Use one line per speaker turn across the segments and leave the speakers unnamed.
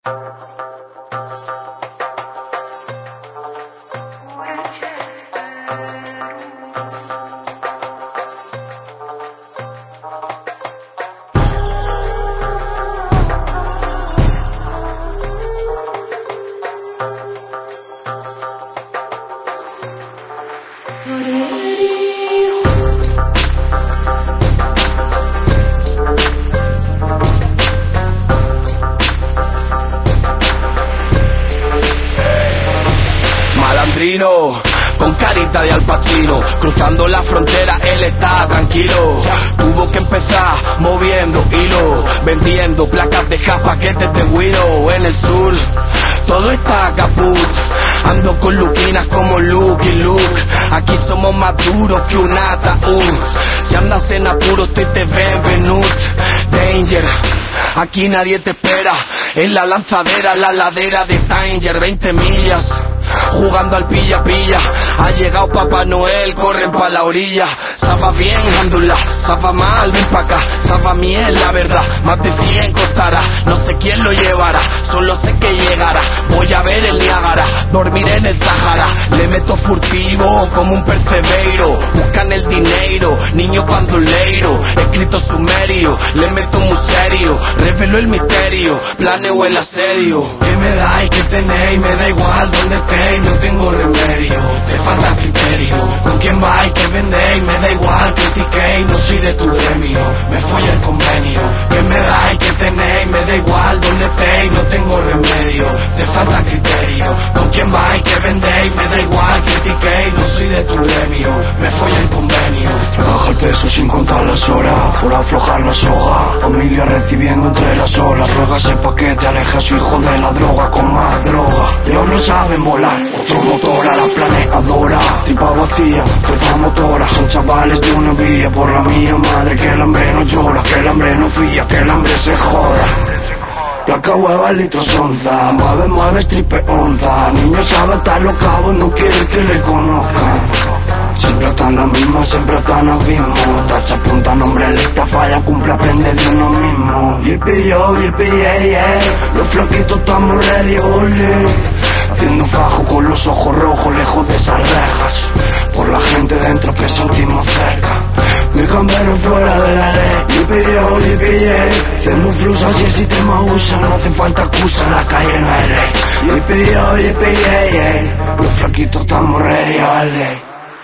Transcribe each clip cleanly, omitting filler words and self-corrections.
Malandrino, con carita de Al Pacino, cruzando la frontera él está tranquilo. Tuvo que empezar moviendo hilo, vendiendo placas de gas, paquetes de Wiro. En el sur todo está caput, ando con luquinas como Luke y Luke. Aquí somos más duros que un ataúd. Si andas en apuros te ven venut. Danger, aquí nadie te espera. En la lanzadera, la ladera de Tanger, 20 millas jugando al pilla-pilla. Ha llegado Papá Noel, corren pa' la orilla. Safa bien, Andula, safa mal, ven pa' acá. Safa miel, la verdad, más de 100 costará. No sé quién lo llevará, solo sé que llegará. Voy a ver el Niágara, dormir en el Sahara. Le meto furtivo como un percebeiro. Buscan el dinero, niño bandoleiro. Escrito sumerio, le meto muy serio. Revelo el misterio, planeo el asedio. ¿Qué me dais, qué tenéis? Me da igual donde estéis, no tengo remedio. Te falta criterio, con quién vais, qué vendéis. Me da igual, critiquéis, no soy de tu gremio. Me folla el convenio. ¿Qué me dais, qué tenéis? Me da igual donde estéis, no tengo remedio. Te falta criterio, con quién vais, qué vendéis. Me da igual, critiquéis, no soy de tu gremio. Me folla el convenio.
Baja el peso sin contar las horas, por aflojar la soga. Familia recibiendo entre las olas. Ruega ese paquete, aleja a su hijo de la droga con más droga. Ellos no saben volar, otro motor a la planeadora. Tripa vacía, fuerza motora. Son chavales de una vía, por la mía madre. Que el hambre no llora, que el hambre no fría, que el hambre se joda. Placa hueva, litros onza, mueve, mueve, tripe onza. Niños sabe atar los cabos, no quiere que le conozcan. Siempre están las mismas, siempre están los mismos. Tacha, punta, nombre, lista, falla, cumple, aprende de uno mismo. Yippee yo, yippee yeah, yeah. Los flaquitos estamos ready, ole. Haciendo fajo con los ojos rojos, lejos de esas rejas. Por la gente dentro que sentimos cerca. Mi cambero fuera de la ley. Yippee yo, yippee yeah. Haciendo flus así el sistema usa. No hace falta excusa, en la calle no hay rey. Yippee yo, yippee yeah, yeah. Los flaquitos estamos ready, ole.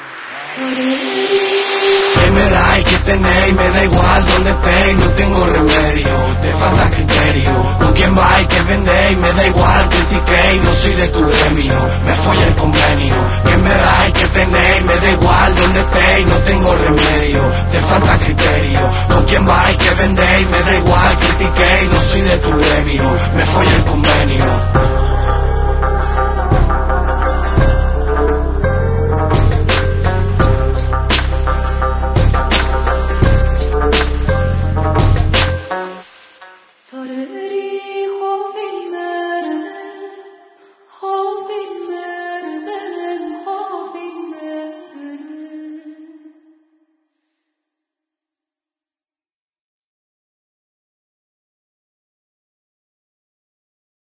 ¿Qué me dais, qué tenéis? Me da igual donde estéis, no tengo remedio. Te falta criterio, con quién vais, qué vendéis. Me da igual, critiquéis, no soy de tu gremio. Me folla el convenio. ¿Qué me dais, qué tenéis? Me da igual donde estéis, no tengo remedio. Te falta criterio, con quién vais,